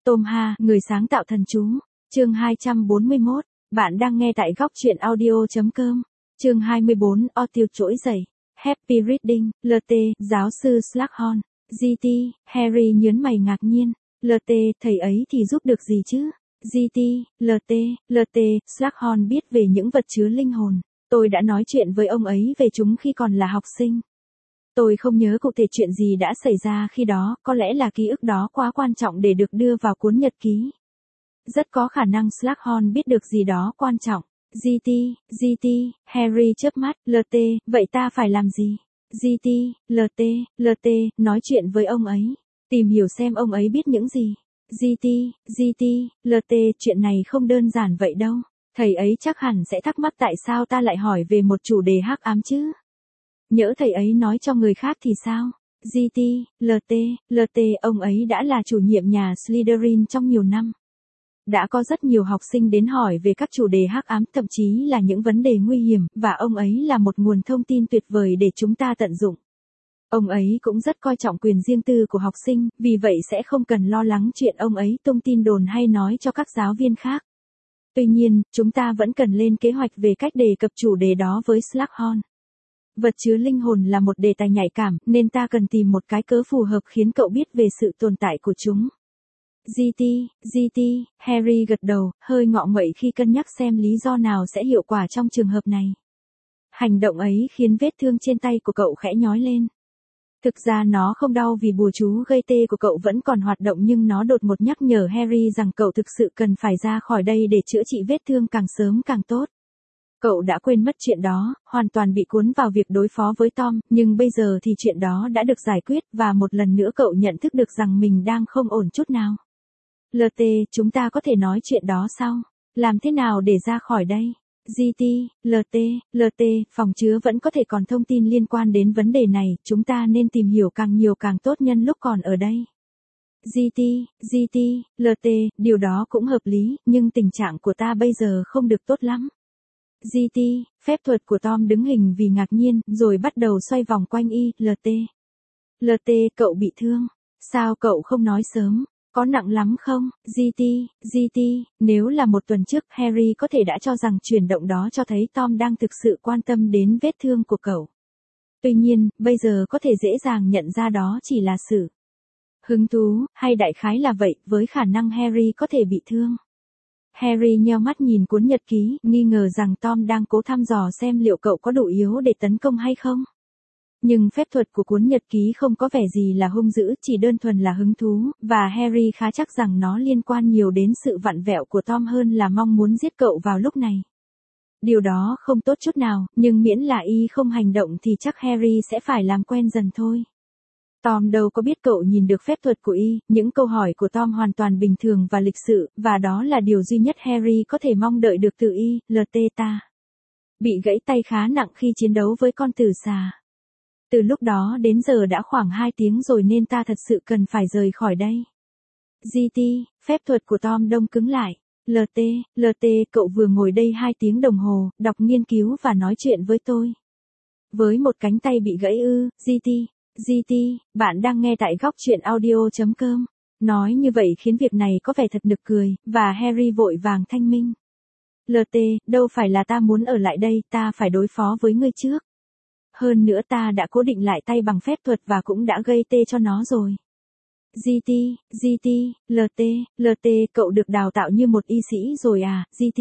Tom Ha, người sáng tạo thần chú. Chương 241. Bạn đang nghe tại góc truyện audio.com. Chương 24. O tiêu trỗi dậy. Happy Reading. LT, giáo sư Slughorn. GT, Harry nhớn mày ngạc nhiên. LT, thầy ấy thì giúp được gì chứ? GT, LT, Slughorn biết về những vật chứa linh hồn. Tôi đã nói chuyện với ông ấy về chúng khi còn là học sinh. Tôi không nhớ cụ thể chuyện gì đã xảy ra khi đó, có lẽ là ký ức đó quá quan trọng để được đưa vào cuốn nhật ký. Rất có khả năng Slughorn biết được gì đó quan trọng. GT, Harry chớp mắt, LT, vậy ta phải làm gì? GT, LT, nói chuyện với ông ấy. Tìm hiểu xem ông ấy biết những gì. GT, LT, chuyện này không đơn giản vậy đâu. Thầy ấy chắc hẳn sẽ thắc mắc tại sao ta lại hỏi về một chủ đề hắc ám chứ. Nhỡ thầy ấy nói cho người khác thì sao? GT, LT, ông ấy đã là chủ nhiệm nhà Slytherin trong nhiều năm. Đã có rất nhiều học sinh đến hỏi về các chủ đề hắc ám, thậm chí là những vấn đề nguy hiểm, và ông ấy là một nguồn thông tin tuyệt vời để chúng ta tận dụng. Ông ấy cũng rất coi trọng quyền riêng tư của học sinh, vì vậy sẽ không cần lo lắng chuyện ông ấy tung tin đồn hay nói cho các giáo viên khác. Tuy nhiên, chúng ta vẫn cần lên kế hoạch về cách đề cập chủ đề đó với Slughorn. Vật chứa linh hồn là một đề tài nhạy cảm, nên ta cần tìm một cái cớ phù hợp khiến cậu biết về sự tồn tại của chúng. GT, Harry gật đầu, hơi ngọ nguậy khi cân nhắc xem lý do nào sẽ hiệu quả trong trường hợp này. Hành động ấy khiến vết thương trên tay của cậu khẽ nhói lên. Thực ra nó không đau vì bùa chú gây tê của cậu vẫn còn hoạt động, nhưng nó đột ngột nhắc nhở Harry rằng cậu thực sự cần phải ra khỏi đây để chữa trị vết thương càng sớm càng tốt. Cậu đã quên mất chuyện đó, hoàn toàn bị cuốn vào việc đối phó với Tom, nhưng bây giờ thì chuyện đó đã được giải quyết, và một lần nữa cậu nhận thức được rằng mình đang không ổn chút nào. LT, chúng ta có thể nói chuyện đó sau. Làm thế nào để ra khỏi đây? GT, LT, phòng chứa vẫn có thể còn thông tin liên quan đến vấn đề này, chúng ta nên tìm hiểu càng nhiều càng tốt nhân lúc còn ở đây. GT, LT, điều đó cũng hợp lý, nhưng tình trạng của ta bây giờ không được tốt lắm. GT, phép thuật của Tom đứng hình vì ngạc nhiên, rồi bắt đầu xoay vòng quanh LT, cậu bị thương. Sao cậu không nói sớm? Có nặng lắm không? GT, nếu là một tuần trước, Harry có thể đã cho rằng chuyển động đó cho thấy Tom đang thực sự quan tâm đến vết thương của cậu. Tuy nhiên, bây giờ có thể dễ dàng nhận ra đó chỉ là sự hứng thú, hay đại khái là vậy, với khả năng Harry có thể bị thương. Harry nheo mắt nhìn cuốn nhật ký, nghi ngờ rằng Tom đang cố thăm dò xem liệu cậu có đủ yếu để tấn công hay không. Nhưng phép thuật của cuốn nhật ký không có vẻ gì là hung dữ, chỉ đơn thuần là hứng thú, và Harry khá chắc rằng nó liên quan nhiều đến sự vặn vẹo của Tom hơn là mong muốn giết cậu vào lúc này. Điều đó không tốt chút nào, nhưng miễn là y không hành động thì chắc Harry sẽ phải làm quen dần thôi. Tom đâu có biết cậu nhìn được phép thuật của y, những câu hỏi của Tom hoàn toàn bình thường và lịch sự, và đó là điều duy nhất Harry có thể mong đợi được từ y. LT, ta bị gãy tay khá nặng khi chiến đấu với con tử xà. Từ lúc đó đến giờ đã khoảng 2 tiếng rồi nên ta thật sự cần phải rời khỏi đây. GT, phép thuật của Tom đông cứng lại. LT, cậu vừa ngồi đây 2 tiếng đồng hồ, đọc nghiên cứu và nói chuyện với tôi. Với một cánh tay bị gãy ư? GT, bạn đang nghe tại góc truyện audio.com. Nói như vậy khiến việc này có vẻ thật nực cười, và Harry vội vàng thanh minh. LT, đâu phải là ta muốn ở lại đây, ta phải đối phó với ngươi trước. Hơn nữa ta đã cố định lại tay bằng phép thuật và cũng đã gây tê cho nó rồi. GT, LT, cậu được đào tạo như một y sĩ rồi à?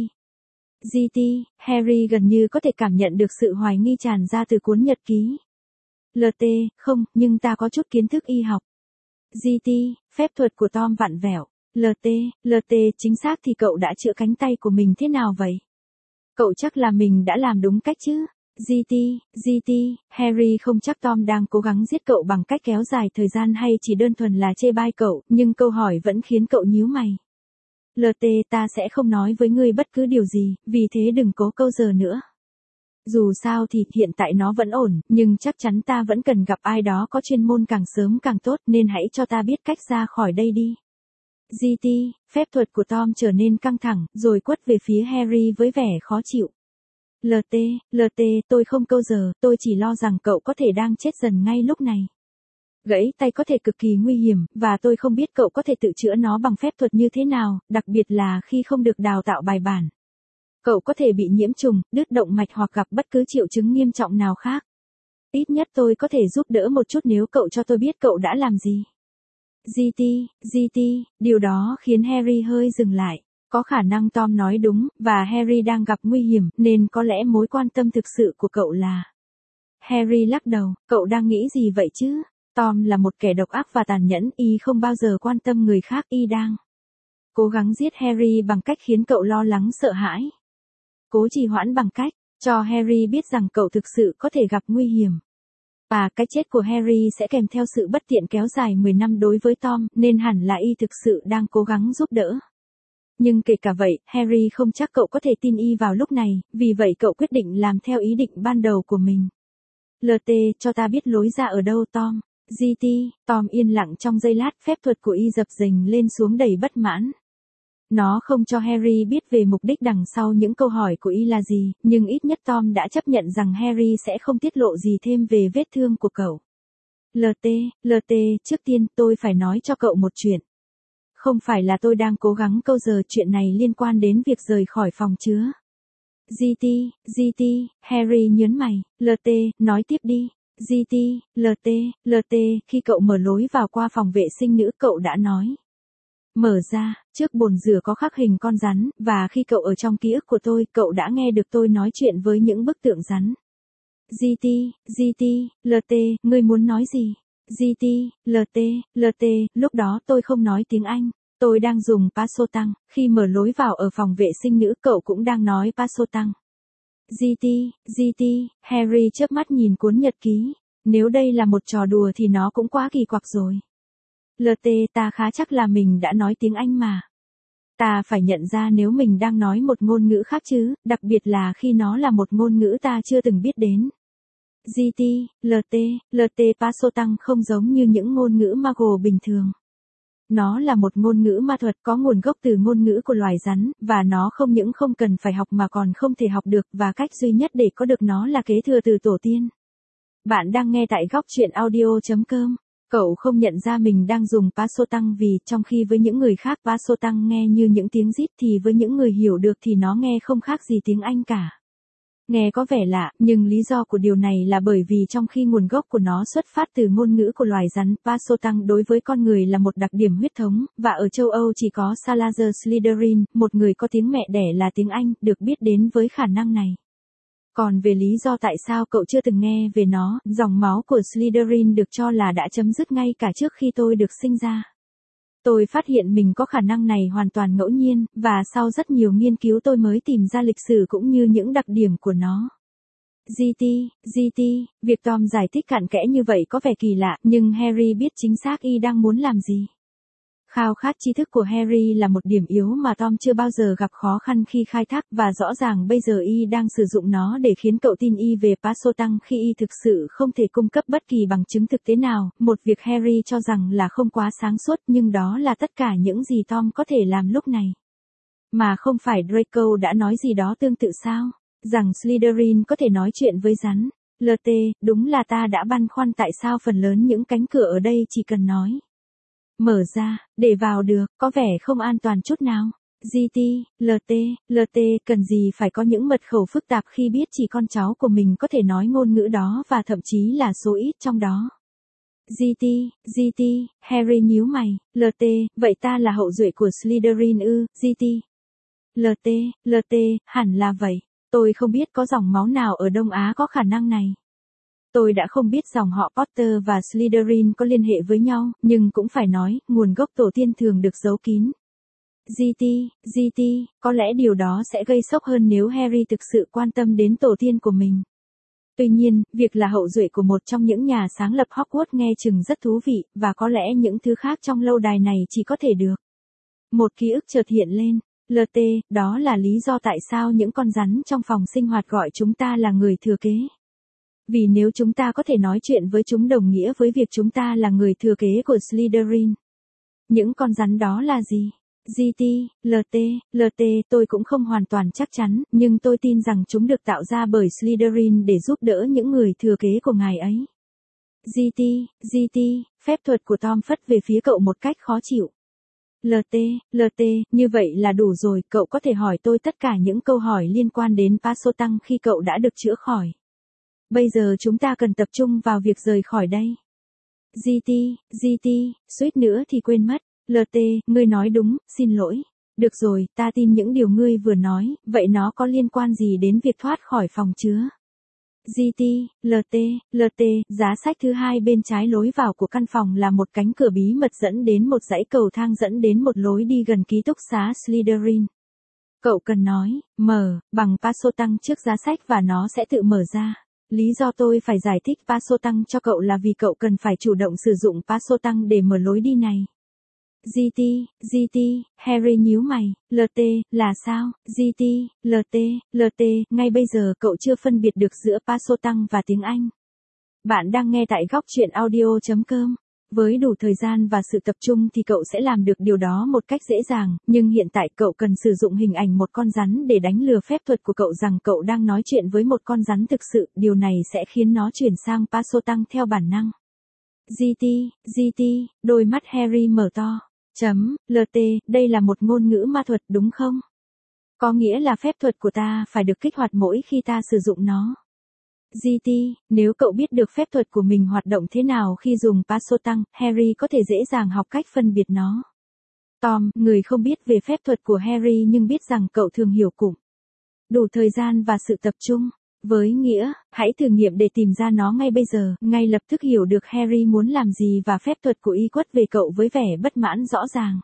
GT, Harry gần như có thể cảm nhận được sự hoài nghi tràn ra từ cuốn nhật ký. LT, không, nhưng ta có chút kiến thức y học. GT, phép thuật của Tom vặn vẹo. LT, chính xác thì cậu đã chữa cánh tay của mình thế nào vậy? Cậu chắc là mình đã làm đúng cách chứ? GT, Harry không chắc Tom đang cố gắng giết cậu bằng cách kéo dài thời gian hay chỉ đơn thuần là chê bai cậu, nhưng câu hỏi vẫn khiến cậu nhíu mày. LT, ta sẽ không nói với ngươi bất cứ điều gì, vì thế đừng cố câu giờ nữa. Dù sao thì hiện tại nó vẫn ổn, nhưng chắc chắn ta vẫn cần gặp ai đó có chuyên môn càng sớm càng tốt, nên hãy cho ta biết cách ra khỏi đây đi. GT, phép thuật của Tom trở nên căng thẳng, rồi quất về phía Harry với vẻ khó chịu. LT, tôi không câu giờ, tôi chỉ lo rằng cậu có thể đang chết dần ngay lúc này. Gãy tay có thể cực kỳ nguy hiểm, và tôi không biết cậu có thể tự chữa nó bằng phép thuật như thế nào, đặc biệt là khi không được đào tạo bài bản. Cậu có thể bị nhiễm trùng, đứt động mạch hoặc gặp bất cứ triệu chứng nghiêm trọng nào khác. Ít nhất tôi có thể giúp đỡ một chút nếu cậu cho tôi biết cậu đã làm gì. GT, điều đó khiến Harry hơi dừng lại. Có khả năng Tom nói đúng, và Harry đang gặp nguy hiểm, nên có lẽ mối quan tâm thực sự của cậu là... Harry lắc đầu, cậu đang nghĩ gì vậy chứ? Tom là một kẻ độc ác và tàn nhẫn, y không bao giờ quan tâm người khác, y đang cố gắng giết Harry bằng cách khiến cậu lo lắng sợ hãi. Cố trì hoãn bằng cách cho Harry biết rằng cậu thực sự có thể gặp nguy hiểm. Và cái chết của Harry sẽ kèm theo sự bất tiện kéo dài 10 năm đối với Tom, nên hẳn là y thực sự đang cố gắng giúp đỡ. Nhưng kể cả vậy, Harry không chắc cậu có thể tin y vào lúc này, vì vậy cậu quyết định làm theo ý định ban đầu của mình. LT, cho ta biết lối ra ở đâu Tom. GT, Tom yên lặng trong giây lát, phép thuật của y dập dềnh lên xuống đầy bất mãn. Nó không cho Harry biết về mục đích đằng sau những câu hỏi của y là gì, nhưng ít nhất Tom đã chấp nhận rằng Harry sẽ không tiết lộ gì thêm về vết thương của cậu. LT, trước tiên tôi phải nói cho cậu một chuyện. Không phải là tôi đang cố gắng câu giờ, chuyện này liên quan đến việc rời khỏi phòng chứa. GT, Harry nhớn mày, LT, nói tiếp đi. GT, LT, khi cậu mở lối vào qua phòng vệ sinh nữ cậu đã nói. Mở ra, trước bồn rửa có khắc hình con rắn, và khi cậu ở trong ký ức của tôi, cậu đã nghe được tôi nói chuyện với những bức tượng rắn. GT, LT, ngươi muốn nói gì? GT, LT, lúc đó tôi không nói tiếng Anh. Tôi đang dùng Pasotang, khi mở lối vào ở phòng vệ sinh nữ cậu cũng đang nói Pasotang. GT, Harry chớp mắt nhìn cuốn nhật ký. Nếu đây là một trò đùa thì nó cũng quá kỳ quặc rồi. LT, ta khá chắc là mình đã nói tiếng Anh mà. Ta phải nhận ra nếu mình đang nói một ngôn ngữ khác chứ, đặc biệt là khi nó là một ngôn ngữ ta chưa từng biết đến. GT, LT, Pasotang không giống như những ngôn ngữ Mago bình thường. Nó là một ngôn ngữ ma thuật có nguồn gốc từ ngôn ngữ của loài rắn, và nó không những không cần phải học mà còn không thể học được, và cách duy nhất để có được nó là kế thừa từ tổ tiên. Bạn đang nghe tại góc truyện audio.com. Cậu không nhận ra mình đang dùng Pasotang vì, trong khi với những người khác Pasotang nghe như những tiếng rít thì với những người hiểu được thì nó nghe không khác gì tiếng Anh cả. Nghe có vẻ lạ, nhưng lý do của điều này là bởi vì trong khi nguồn gốc của nó xuất phát từ ngôn ngữ của loài rắn, Pasotang đối với con người là một đặc điểm huyết thống, và ở châu Âu chỉ có Salazar Slytherin, một người có tiếng mẹ đẻ là tiếng Anh, được biết đến với khả năng này. Còn về lý do tại sao cậu chưa từng nghe về nó, dòng máu của Slytherin được cho là đã chấm dứt ngay cả trước khi tôi được sinh ra. Tôi phát hiện mình có khả năng này hoàn toàn ngẫu nhiên, và sau rất nhiều nghiên cứu tôi mới tìm ra lịch sử cũng như những đặc điểm của nó. GT, việc Tom giải thích cặn kẽ như vậy có vẻ kỳ lạ, nhưng Harry biết chính xác y đang muốn làm gì. Khao khát tri thức của Harry là một điểm yếu mà Tom chưa bao giờ gặp khó khăn khi khai thác, và rõ ràng bây giờ y đang sử dụng nó để khiến cậu tin y về Pasotang khi y thực sự không thể cung cấp bất kỳ bằng chứng thực tế nào, một việc Harry cho rằng là không quá sáng suốt, nhưng đó là tất cả những gì Tom có thể làm lúc này. Mà không phải Draco đã nói gì đó tương tự sao? Rằng Slytherin có thể nói chuyện với rắn. LT, đúng là ta đã băn khoăn tại sao phần lớn những cánh cửa ở đây chỉ cần nói. Mở ra, để vào được, có vẻ không an toàn chút nào. GT, LT, cần gì phải có những mật khẩu phức tạp khi biết chỉ con cháu của mình có thể nói ngôn ngữ đó và thậm chí là số ít trong đó. GT, Harry nhíu mày, LT, vậy ta là hậu duệ của Slytherin ư? GT, LT, hẳn là vậy. Tôi không biết có dòng máu nào ở Đông Á có khả năng này. Tôi đã không biết dòng họ Potter và Slytherin có liên hệ với nhau, nhưng cũng phải nói, nguồn gốc tổ tiên thường được giấu kín. GT, có lẽ điều đó sẽ gây sốc hơn nếu Harry thực sự quan tâm đến tổ tiên của mình. Tuy nhiên, việc là hậu duệ của một trong những nhà sáng lập Hogwarts nghe chừng rất thú vị, và có lẽ những thứ khác trong lâu đài này chỉ có thể được. Một ký ức chợt hiện lên. LT, đó là lý do tại sao những con rắn trong phòng sinh hoạt gọi chúng ta là người thừa kế. Vì nếu chúng ta có thể nói chuyện với chúng đồng nghĩa với việc chúng ta là người thừa kế của Slytherin. Những con rắn đó là gì? GT, LT, tôi cũng không hoàn toàn chắc chắn, nhưng tôi tin rằng chúng được tạo ra bởi Slytherin để giúp đỡ những người thừa kế của ngài ấy. GT, phép thuật của Tom phất về phía cậu một cách khó chịu. LT, như vậy là đủ rồi, cậu có thể hỏi tôi tất cả những câu hỏi liên quan đến Paso Tăng khi cậu đã được chữa khỏi. Bây giờ chúng ta cần tập trung vào việc rời khỏi đây. GT, suýt nữa thì quên mất. LT, ngươi nói đúng, xin lỗi. Được rồi, ta tin những điều ngươi vừa nói, vậy nó có liên quan gì đến việc thoát khỏi phòng chứa? GT, LT, giá sách thứ hai bên trái lối vào của căn phòng là một cánh cửa bí mật dẫn đến một dãy cầu thang dẫn đến một lối đi gần ký túc xá Slytherin. Cậu cần nói, mở, bằng Paso Tăng trước giá sách và nó sẽ tự mở ra. Lý do tôi phải giải thích Paso Tăng cho cậu là vì cậu cần phải chủ động sử dụng Paso Tăng để mở lối đi này. GT, Harry nhíu mày, LT, là sao? GT, LT, ngay bây giờ cậu chưa phân biệt được giữa Paso Tăng và tiếng Anh. Bạn đang nghe tại góc truyện audio.com. Với đủ thời gian và sự tập trung thì cậu sẽ làm được điều đó một cách dễ dàng, nhưng hiện tại cậu cần sử dụng hình ảnh một con rắn để đánh lừa phép thuật của cậu rằng cậu đang nói chuyện với một con rắn thực sự, điều này sẽ khiến nó chuyển sang Paso Tăng theo bản năng. GT, đôi mắt Harry mở to. LT, đây là một ngôn ngữ ma thuật đúng không? Có nghĩa là phép thuật của ta phải được kích hoạt mỗi khi ta sử dụng nó. GT, nếu cậu biết được phép thuật của mình hoạt động thế nào khi dùng Paso Tăng, Harry có thể dễ dàng học cách phân biệt nó. Tom, người không biết về phép thuật của Harry nhưng biết rằng cậu thường hiểu cụm. Đủ thời gian và sự tập trung. Với nghĩa, hãy thử nghiệm để tìm ra nó ngay bây giờ, ngay lập tức hiểu được Harry muốn làm gì và phép thuật của y quất về cậu với vẻ bất mãn rõ ràng.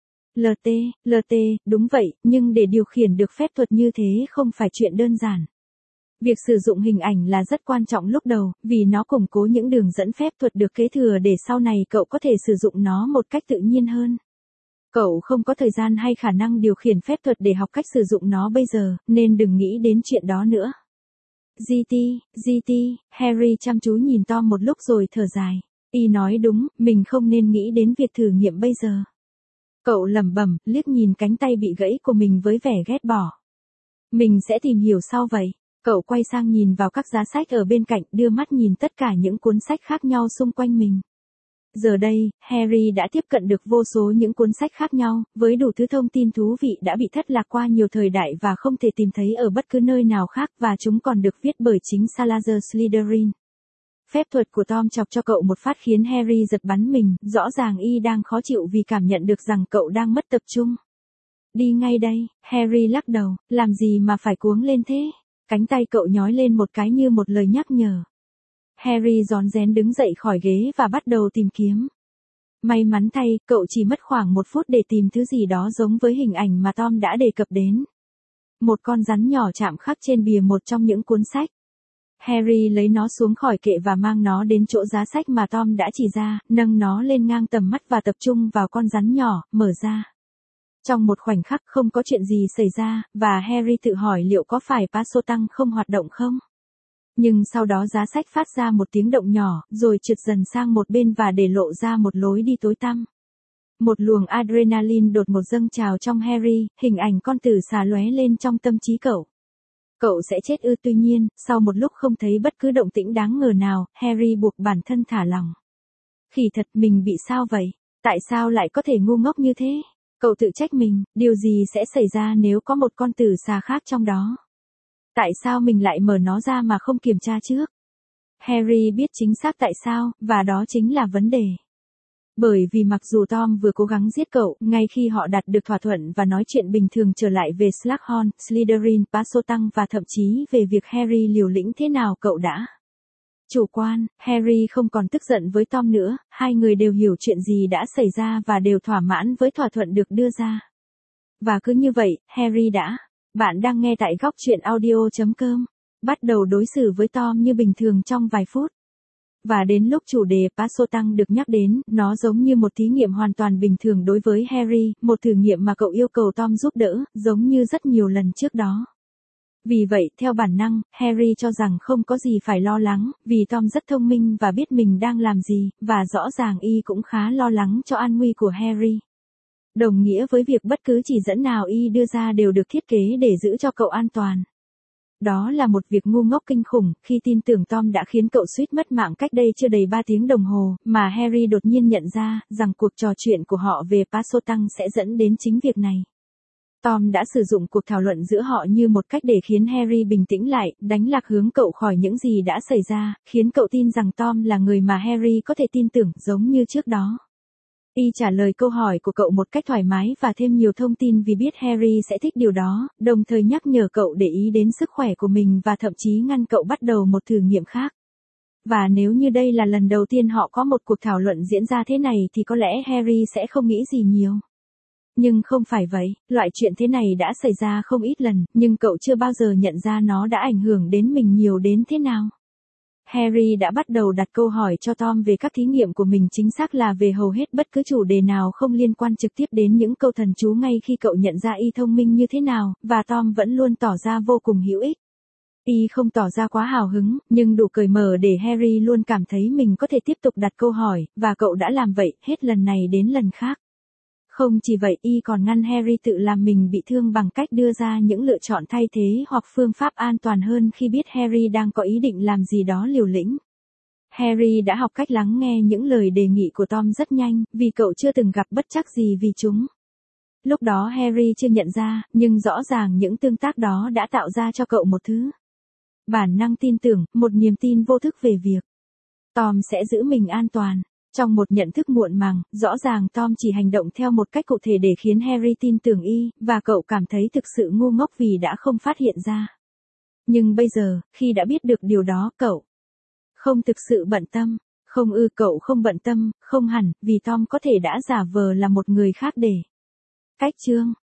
LT, đúng vậy, nhưng để điều khiển được phép thuật như thế không phải chuyện đơn giản. Việc sử dụng hình ảnh là rất quan trọng lúc đầu, vì nó củng cố những đường dẫn phép thuật được kế thừa để sau này cậu có thể sử dụng nó một cách tự nhiên hơn. Cậu không có thời gian hay khả năng điều khiển phép thuật để học cách sử dụng nó bây giờ, nên đừng nghĩ đến chuyện đó nữa. GT, Harry chăm chú nhìn Tom một lúc rồi thở dài. Y nói đúng, mình không nên nghĩ đến việc thử nghiệm bây giờ. Cậu lẩm bẩm, liếc nhìn cánh tay bị gãy của mình với vẻ ghét bỏ. Mình sẽ tìm hiểu sau vậy. Cậu quay sang nhìn vào các giá sách ở bên cạnh, đưa mắt nhìn tất cả những cuốn sách khác nhau xung quanh mình. Giờ đây, Harry đã tiếp cận được vô số những cuốn sách khác nhau, với đủ thứ thông tin thú vị đã bị thất lạc qua nhiều thời đại và không thể tìm thấy ở bất cứ nơi nào khác, và chúng còn được viết bởi chính Salazar Slytherin. Phép thuật của Tom chọc cho cậu một phát khiến Harry giật bắn mình, rõ ràng y đang khó chịu vì cảm nhận được rằng cậu đang mất tập trung. Đi ngay đây, Harry lắc đầu, làm gì mà phải cuống lên thế? Cánh tay cậu nhói lên một cái như một lời nhắc nhở. Harry rón rén đứng dậy khỏi ghế và bắt đầu tìm kiếm. May mắn thay, cậu chỉ mất khoảng 1 phút để tìm thứ gì đó giống với hình ảnh mà Tom đã đề cập đến. Một con rắn nhỏ chạm khắc trên bìa một trong những cuốn sách. Harry lấy nó xuống khỏi kệ và mang nó đến chỗ giá sách mà Tom đã chỉ ra, nâng nó lên ngang tầm mắt và tập trung vào con rắn nhỏ, mở ra. Trong một khoảnh khắc không có chuyện gì xảy ra, và Harry tự hỏi liệu có phải Paso Tăng không hoạt động không? Nhưng sau đó giá sách phát ra một tiếng động nhỏ, rồi trượt dần sang một bên và để lộ ra một lối đi tối tăm. Một luồng adrenaline đột ngột dâng trào trong Harry, hình ảnh con tử xà lóe lên trong tâm trí cậu. Cậu sẽ chết ư? Tuy nhiên, sau một lúc không thấy bất cứ động tĩnh đáng ngờ nào, Harry buộc bản thân thả lỏng. Khỉ thật, mình bị sao vậy? Tại sao lại có thể ngu ngốc như thế? Cậu tự trách mình, điều gì sẽ xảy ra nếu có một con tử xà khác trong đó? Tại sao mình lại mở nó ra mà không kiểm tra trước? Harry biết chính xác tại sao, và đó chính là vấn đề. Bởi vì mặc dù Tom vừa cố gắng giết cậu, ngay khi họ đạt được thỏa thuận và nói chuyện bình thường trở lại về Slughorn, Slytherin, Paso Tăng và thậm chí về việc Harry liều lĩnh thế nào cậu đã chủ quan, Harry không còn tức giận với Tom nữa, hai người đều hiểu chuyện gì đã xảy ra và đều thỏa mãn với thỏa thuận được đưa ra. Và cứ như vậy, Harry đã. Bạn đang nghe tại góc truyện audio.com. Bắt đầu đối xử với Tom như bình thường trong vài phút. Và đến lúc chủ đề Paso Tăng được nhắc đến, nó giống như một thí nghiệm hoàn toàn bình thường đối với Harry, một thử nghiệm mà cậu yêu cầu Tom giúp đỡ, giống như rất nhiều lần trước đó. Vì vậy, theo bản năng, Harry cho rằng không có gì phải lo lắng, vì Tom rất thông minh và biết mình đang làm gì, và rõ ràng y cũng khá lo lắng cho an nguy của Harry. Đồng nghĩa với việc bất cứ chỉ dẫn nào y đưa ra đều được thiết kế để giữ cho cậu an toàn. Đó là một việc ngu ngốc kinh khủng, khi tin tưởng Tom đã khiến cậu suýt mất mạng cách đây chưa đầy 3 tiếng đồng hồ, mà Harry đột nhiên nhận ra, rằng cuộc trò chuyện của họ về Pasotang sẽ dẫn đến chính việc này. Tom đã sử dụng cuộc thảo luận giữa họ như một cách để khiến Harry bình tĩnh lại, đánh lạc hướng cậu khỏi những gì đã xảy ra, khiến cậu tin rằng Tom là người mà Harry có thể tin tưởng, giống như trước đó. Y trả lời câu hỏi của cậu một cách thoải mái và thêm nhiều thông tin vì biết Harry sẽ thích điều đó, đồng thời nhắc nhở cậu để ý đến sức khỏe của mình và thậm chí ngăn cậu bắt đầu một thử nghiệm khác. Và nếu như đây là lần đầu tiên họ có một cuộc thảo luận diễn ra thế này thì có lẽ Harry sẽ không nghĩ gì nhiều. Nhưng không phải vậy, loại chuyện thế này đã xảy ra không ít lần, nhưng cậu chưa bao giờ nhận ra nó đã ảnh hưởng đến mình nhiều đến thế nào. Harry đã bắt đầu đặt câu hỏi cho Tom về các thí nghiệm của mình, chính xác là về hầu hết bất cứ chủ đề nào không liên quan trực tiếp đến những câu thần chú, ngay khi cậu nhận ra y thông minh như thế nào, và Tom vẫn luôn tỏ ra vô cùng hữu ích. Y không tỏ ra quá hào hứng, nhưng đủ cởi mở để Harry luôn cảm thấy mình có thể tiếp tục đặt câu hỏi, và cậu đã làm vậy, hết lần này đến lần khác. Không chỉ vậy, y còn ngăn Harry tự làm mình bị thương bằng cách đưa ra những lựa chọn thay thế hoặc phương pháp an toàn hơn khi biết Harry đang có ý định làm gì đó liều lĩnh. Harry đã học cách lắng nghe những lời đề nghị của Tom rất nhanh, vì cậu chưa từng gặp bất trắc gì vì chúng. Lúc đó Harry chưa nhận ra, nhưng rõ ràng những tương tác đó đã tạo ra cho cậu một thứ bản năng tin tưởng, một niềm tin vô thức về việc Tom sẽ giữ mình an toàn. Trong một nhận thức muộn màng, rõ ràng Tom chỉ hành động theo một cách cụ thể để khiến Harry tin tưởng y, và cậu cảm thấy thực sự ngu ngốc vì đã không phát hiện ra. Nhưng bây giờ, khi đã biết được điều đó, cậu không thực sự bận tâm. Cậu không bận tâm, không hẳn, vì Tom có thể đã giả vờ là một người khác để cách chương.